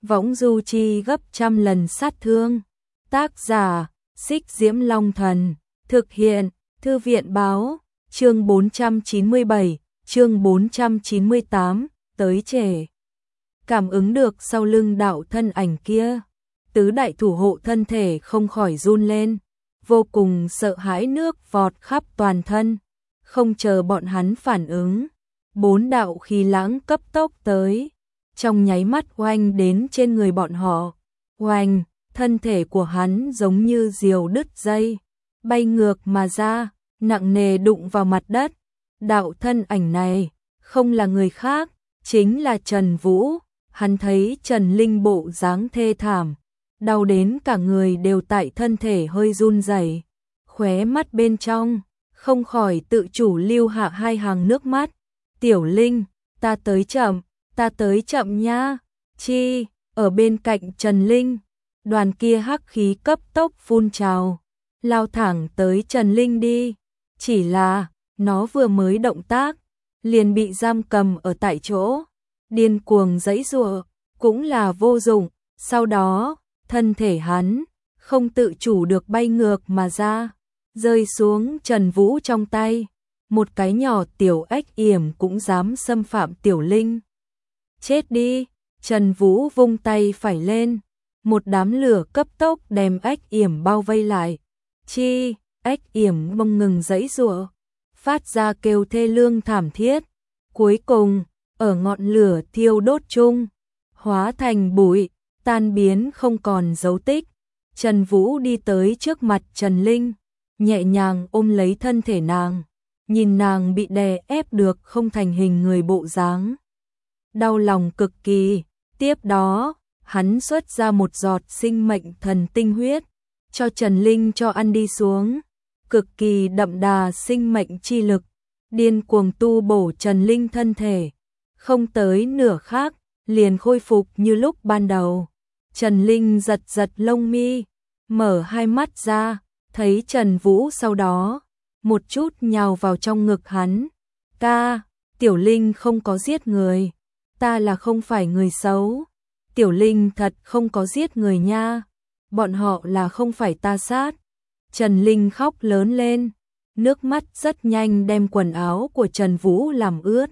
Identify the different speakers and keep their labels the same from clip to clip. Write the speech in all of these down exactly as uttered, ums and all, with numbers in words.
Speaker 1: võng du chi gấp trăm lần sát thương. Tác giả, Xích Diễm Long Thần, thực hiện, Thư viện Báo, chương bốn trăm chín mươi bảy, chương bốn trăm chín mươi tám, tới trễ. Cảm ứng được sau lưng đạo thân ảnh kia, tứ đại thủ hộ thân thể không khỏi run lên, vô cùng sợ hãi, nước vọt khắp toàn thân. Không chờ bọn hắn phản ứng, bốn đạo khí lãng cấp tốc tới, trong nháy mắt oanh đến trên người bọn họ. Oanh, thân thể của hắn giống như diều đứt dây, bay ngược mà ra, nặng nề đụng vào mặt đất. Đạo thân ảnh này không là người khác, chính là Trần Vũ. Hắn thấy Trần Linh bộ dáng thê thảm, đau đến cả người đều tại thân thể hơi run rẩy, khóe mắt bên trong không khỏi tự chủ lưu hạ hai hàng nước mắt. Tiểu Linh, ta tới chậm, ta tới chậm nha. Chi, ở bên cạnh Trần Linh, đoàn kia hắc khí cấp tốc phun trào, lao thẳng tới Trần Linh đi. Chỉ là, nó vừa mới động tác, liền bị giam cầm ở tại chỗ, điên cuồng giãy giụa, cũng là vô dụng. Sau đó, thân thể hắn không tự chủ được bay ngược mà ra, rơi xuống Trần Vũ trong tay. Một cái nhỏ tiểu ếch yểm cũng dám xâm phạm Tiểu Linh. Chết đi! Trần Vũ vung tay phải lên, một đám lửa cấp tốc đem ếch yểm bao vây lại. Chi, ếch yểm không ngừng giãy giụa, phát ra kêu thê lương thảm thiết. Cuối cùng, ở ngọn lửa thiêu đốt chung, hóa thành bụi, tan biến không còn dấu tích. Trần Vũ đi tới trước mặt Trần Linh, nhẹ nhàng ôm lấy thân thể nàng, nhìn nàng bị đè ép được không thành hình người bộ dáng, đau lòng cực kỳ. Tiếp đó, hắn xuất ra một giọt sinh mệnh thần tinh huyết, cho Trần Linh cho ăn đi xuống, cực kỳ đậm đà sinh mệnh chi lực, điên cuồng tu bổ Trần Linh thân thể, không tới nửa khắc liền khôi phục như lúc ban đầu. Trần Linh giật giật lông mi, mở hai mắt ra, thấy Trần Vũ, sau đó một chút nhào vào trong ngực hắn. Ca, Tiểu Linh không có giết người, ta là không phải người xấu. Tiểu Linh thật không có giết người nha, bọn họ là không phải ta sát. Trần Linh khóc lớn lên, nước mắt rất nhanh đem quần áo của Trần Vũ làm ướt.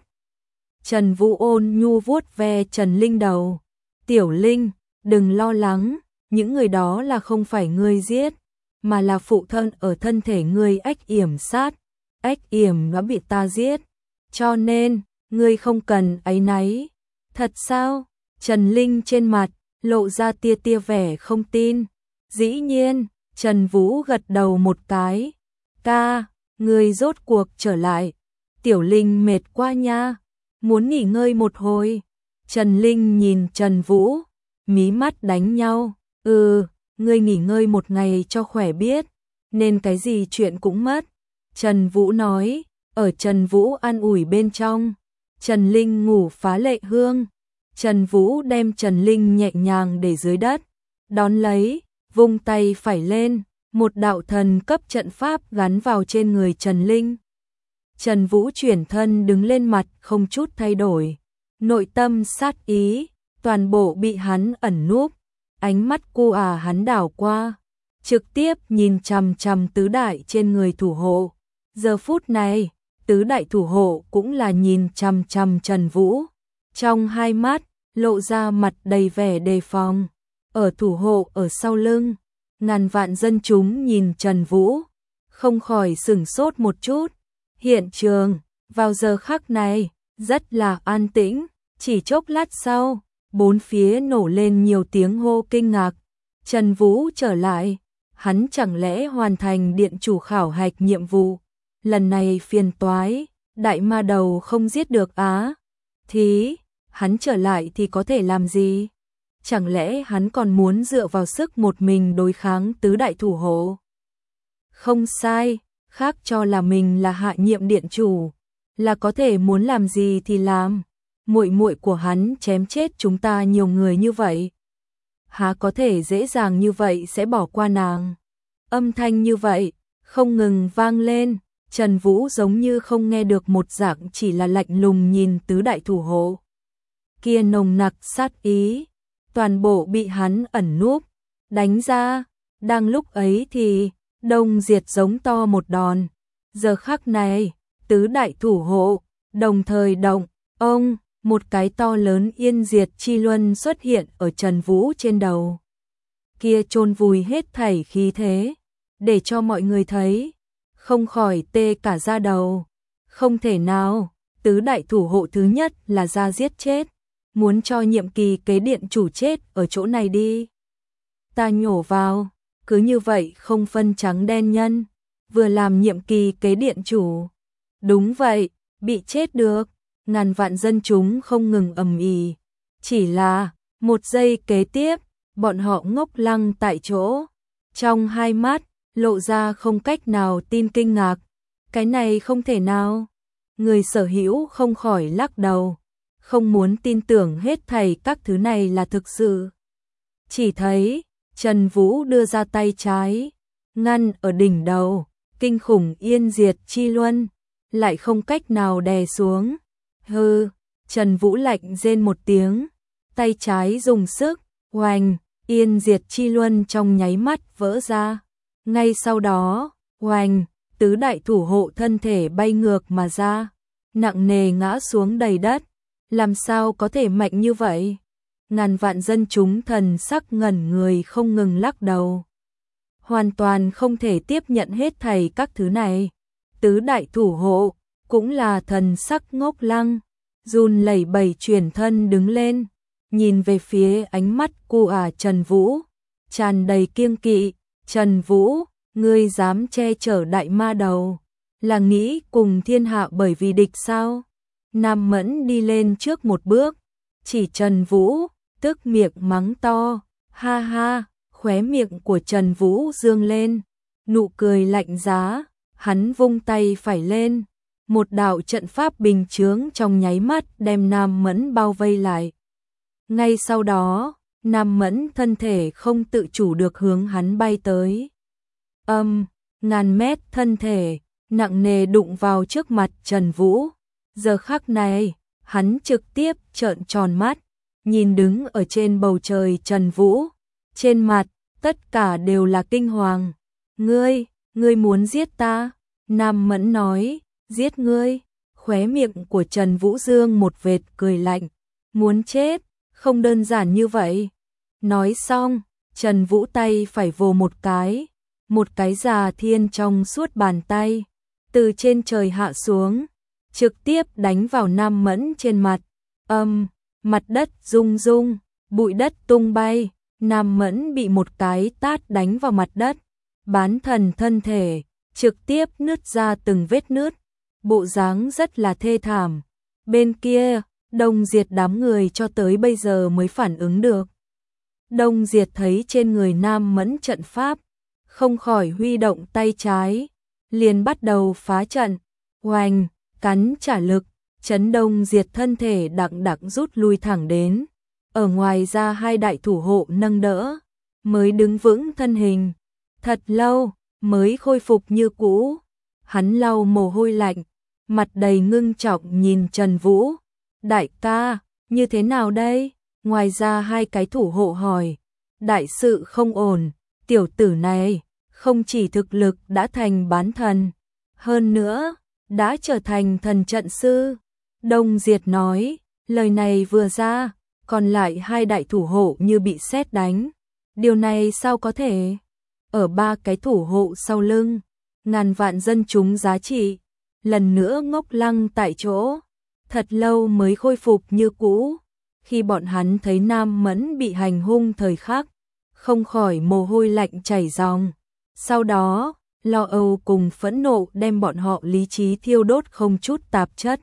Speaker 1: Trần Vũ ôn nhu vuốt ve Trần Linh đầu. Tiểu Linh, đừng lo lắng, những người đó là không phải ngươi giết, mà là phụ thân ở thân thể ngươi ếch yểm sát. Ếch yểm đã bị ta giết, cho nên ngươi không cần áy náy. Thật sao? Trần Linh trên mặt lộ ra tia tia vẻ không tin. Dĩ nhiên. Trần Vũ gật đầu một cái. Ca, ngươi rốt cuộc trở lại. Tiểu Linh mệt quá nha, muốn nghỉ ngơi một hồi. Trần Linh nhìn Trần Vũ, mí mắt đánh nhau. Ừ, ngươi nghỉ ngơi một ngày cho khỏe biết, nên cái gì chuyện cũng mất. Trần Vũ nói. Ở Trần Vũ an ủi bên trong, Trần Linh ngủ phá lệ hương. Trần Vũ đem Trần Linh nhẹ nhàng để dưới đất, đón lấy, vung tay phải lên, một đạo thần cấp trận pháp gắn vào trên người Trần Linh. Trần Vũ chuyển thân đứng lên, mặt không chút thay đổi, nội tâm sát ý toàn bộ bị hắn ẩn núp. Ánh mắt cô à hắn đảo qua, trực tiếp nhìn chằm chằm tứ đại trên người thủ hộ. Giờ phút này, tứ đại thủ hộ cũng là nhìn chằm chằm Trần Vũ, trong hai mắt lộ ra mặt đầy vẻ đề phòng. Ở thủ hộ ở sau lưng, ngàn vạn dân chúng nhìn Trần Vũ, không khỏi sửng sốt một chút. Hiện trường, vào giờ khắc này, rất là an tĩnh, chỉ chốc lát sau, bốn phía nổ lên nhiều tiếng hô kinh ngạc. Trần Vũ trở lại, hắn chẳng lẽ hoàn thành điện chủ khảo hạch nhiệm vụ? Lần này phiền toái, đại ma đầu không giết được á. Thì, hắn trở lại thì có thể làm gì? Chẳng lẽ hắn còn muốn dựa vào sức một mình đối kháng tứ đại thủ hộ? Không sai, khác cho là mình là hạ nhiệm điện chủ, là có thể muốn làm gì thì làm. Muội muội của hắn chém chết chúng ta nhiều người như vậy, há có thể dễ dàng như vậy sẽ bỏ qua nàng? Âm thanh như vậy không ngừng vang lên, Trần Vũ giống như không nghe được một dạng, chỉ là lạnh lùng nhìn tứ đại thủ hộ. Kia nồng nặc sát ý, toàn bộ bị hắn ẩn núp, đánh ra. Đang lúc ấy thì Đông Diệt giống to một đòn. Giờ khắc này, tứ đại thủ hộ đồng thời động, ông, một cái to lớn Yên Diệt Chi Luân xuất hiện ở Trần Vũ trên đầu. Kia chôn vùi hết thảy khí thế, để cho mọi người thấy, không khỏi tê cả da đầu. Không thể nào, tứ đại thủ hộ thứ nhất là ra giết chết, muốn cho nhiệm kỳ kế điện chủ chết ở chỗ này đi. Ta nhổ vào, cứ như vậy không phân trắng đen nhân, vừa làm nhiệm kỳ kế điện chủ. Đúng vậy, bị chết được, ngàn vạn dân chúng không ngừng ầm ĩ. Chỉ là, một giây kế tiếp, bọn họ ngốc lăng tại chỗ, trong hai mắt, lộ ra không cách nào tin kinh ngạc. Cái này không thể nào. Người sở hữu không khỏi lắc đầu, không muốn tin tưởng hết thảy các thứ này là thực sự. Chỉ thấy, Trần Vũ đưa ra tay trái, ngăn ở đỉnh đầu, kinh khủng Yên Diệt Chi Luân, lại không cách nào đè xuống. Hừ, Trần Vũ lạnh rên một tiếng, tay trái dùng sức, oành, Yên Diệt Chi Luân trong nháy mắt vỡ ra. Ngay sau đó, oành, tứ đại thủ hộ thân thể bay ngược mà ra, nặng nề ngã xuống đầy đất. Làm sao có thể mạnh như vậy? Ngàn vạn dân chúng thần sắc ngẩn người không ngừng lắc đầu. Hoàn toàn không thể tiếp nhận hết thảy các thứ này. Tứ đại thủ hộ, cũng là thần sắc ngốc lăng, run lẩy bẩy chuyển thân đứng lên, nhìn về phía ánh mắt cu ả Trần Vũ, tràn đầy kiêng kỵ. Trần Vũ, ngươi dám che chở đại ma đầu, là nghĩ cùng thiên hạ bởi vì địch sao? Nam Mẫn đi lên trước một bước, chỉ Trần Vũ, tức miệng mắng to, ha ha, khóe miệng của Trần Vũ dương lên, nụ cười lạnh giá, hắn vung tay phải lên, một đạo trận pháp bình chướng trong nháy mắt đem Nam Mẫn bao vây lại. Ngay sau đó, Nam Mẫn thân thể không tự chủ được hướng hắn bay tới. Âm, ngàn mét thân thể, nặng nề đụng vào trước mặt Trần Vũ. Giờ khắc này, hắn trực tiếp trợn tròn mắt, nhìn đứng ở trên bầu trời Trần Vũ. Trên mặt, tất cả đều là kinh hoàng. Ngươi, ngươi muốn giết ta? Nam Mẫn nói, giết ngươi. Khóe miệng của Trần Vũ dương một vệt cười lạnh. Muốn chết, không đơn giản như vậy. Nói xong, Trần Vũ tay phải vồ một cái, một cái già thiên trong suốt bàn tay, từ trên trời hạ xuống, trực tiếp đánh vào Nam Mẫn trên mặt. Âm, mặt đất rung rung, bụi đất tung bay, Nam Mẫn bị một cái tát đánh vào mặt đất, bán thần thân thể, trực tiếp nứt ra từng vết nứt, bộ dáng rất là thê thảm. Bên kia, Đông Diệt đám người cho tới bây giờ mới phản ứng được. Đông Diệt thấy trên người Nam Mẫn trận pháp, không khỏi huy động tay trái, liền bắt đầu phá trận, oanh, cắn trả lực, chấn Đông Diệt thân thể đặng đặng rút lui thẳng đến. Ở ngoài ra hai đại thủ hộ nâng đỡ, mới đứng vững thân hình, thật lâu mới khôi phục như cũ. Hắn lau mồ hôi lạnh, mặt đầy ngưng trọng nhìn Trần Vũ. Đại ca, như thế nào đây? Ngoài ra hai cái thủ hộ hỏi. Đại sự không ổn, tiểu tử này không chỉ thực lực đã thành bán thần, hơn nữa đã trở thành thần trận sư. Đông Diệt nói, lời này vừa ra, còn lại hai đại thủ hộ như bị sét đánh. Điều này sao có thể? Ở ba cái thủ hộ sau lưng, ngàn vạn dân chúng giá trị, lần nữa ngốc lăng tại chỗ, thật lâu mới khôi phục như cũ. Khi bọn hắn thấy Nam Mẫn bị hành hung thời khắc, không khỏi mồ hôi lạnh chảy ròng. Sau đó, lo âu cùng phẫn nộ đem bọn họ lý trí thiêu đốt không chút tạp chất.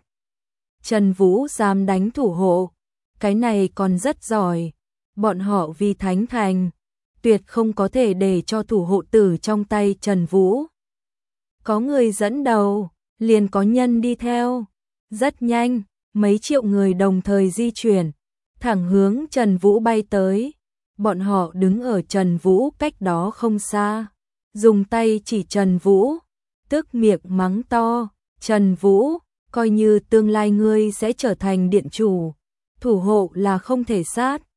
Speaker 1: Trần Vũ dám đánh thủ hộ, cái này còn rất giỏi. Bọn họ vì thánh thành, tuyệt không có thể để cho thủ hộ tử trong tay Trần Vũ. Có người dẫn đầu, liền có nhân đi theo. Rất nhanh, mấy triệu người đồng thời di chuyển, thẳng hướng Trần Vũ bay tới. Bọn họ đứng ở Trần Vũ cách đó không xa, dùng tay chỉ Trần Vũ, tức miệng mắng to, Trần Vũ, coi như tương lai ngươi sẽ trở thành điện chủ, thủ hộ là không thể sát.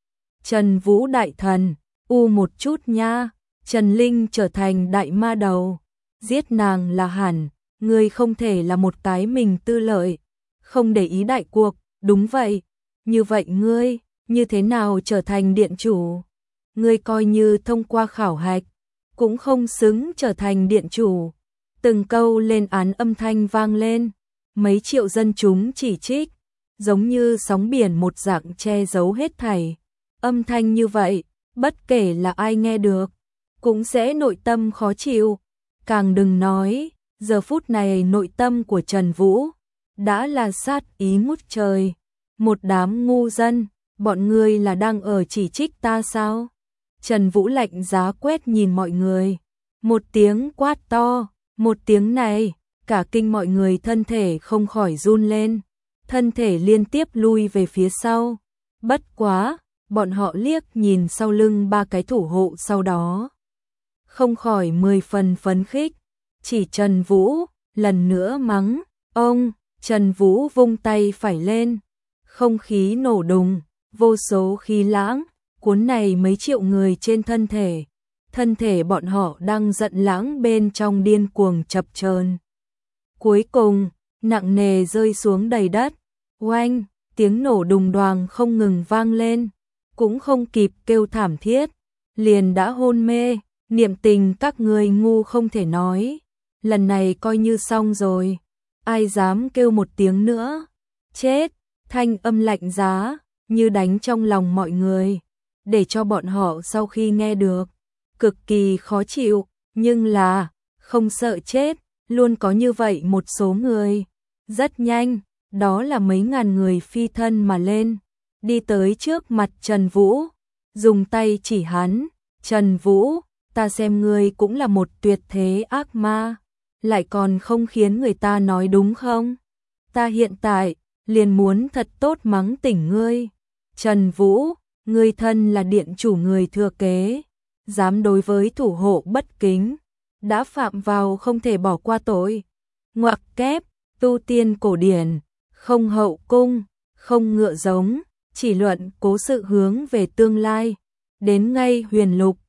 Speaker 1: Trần Vũ đại thần, u một chút nha, Trần Linh trở thành đại ma đầu, giết nàng là hẳn, ngươi không thể là một cái mình tư lợi, không để ý đại cuộc, đúng vậy, như vậy ngươi, như thế nào trở thành điện chủ? Ngươi coi như thông qua khảo hạch, cũng không xứng trở thành điện chủ. Từng câu lên án âm thanh vang lên, mấy triệu dân chúng chỉ trích, giống như sóng biển một dạng che giấu hết thảy. Âm thanh như vậy, bất kể là ai nghe được, cũng sẽ nội tâm khó chịu. Càng đừng nói, giờ phút này nội tâm của Trần Vũ đã là sát ý ngút trời. Một đám ngu dân, bọn ngươi là đang ở chỉ trích ta sao? Trần Vũ lạnh giá quét nhìn mọi người, một tiếng quát to, một tiếng này, cả kinh mọi người thân thể không khỏi run lên, thân thể liên tiếp lui về phía sau. Bất quá, bọn họ liếc nhìn sau lưng ba cái thủ hộ sau đó, không khỏi mười phần phấn khích, chỉ Trần Vũ, lần nữa mắng, ông, Trần Vũ vung tay phải lên, không khí nổ đùng, vô số khí lãng, cuốn này mấy triệu người trên thân thể, thân thể bọn họ đang giận lãng bên trong điên cuồng chập chờn. Cuối cùng, nặng nề rơi xuống đầy đất, oanh, tiếng nổ đùng đoàng không ngừng vang lên, cũng không kịp kêu thảm thiết, liền đã hôn mê, niệm tình các người ngu không thể nói, lần này coi như xong rồi, ai dám kêu một tiếng nữa, chết, thanh âm lạnh giá, như đánh trong lòng mọi người, để cho bọn họ sau khi nghe được, cực kỳ khó chịu, nhưng là, không sợ chết, luôn có như vậy một số người, rất nhanh, đó là mấy ngàn người phi thân mà lên, đi tới trước mặt Trần Vũ, dùng tay chỉ hắn, Trần Vũ, ta xem ngươi cũng là một tuyệt thế ác ma, lại còn không khiến người ta nói đúng không? Ta hiện tại, liền muốn thật tốt mắng tỉnh ngươi. Trần Vũ, ngươi thân là điện chủ người thừa kế, dám đối với thủ hộ bất kính, đã phạm vào không thể bỏ qua tội. Ngoặc kép, tu tiên cổ điển, không hậu cung, không ngựa giống, chỉ luận cố sự hướng về tương lai, đến ngay huyền lục,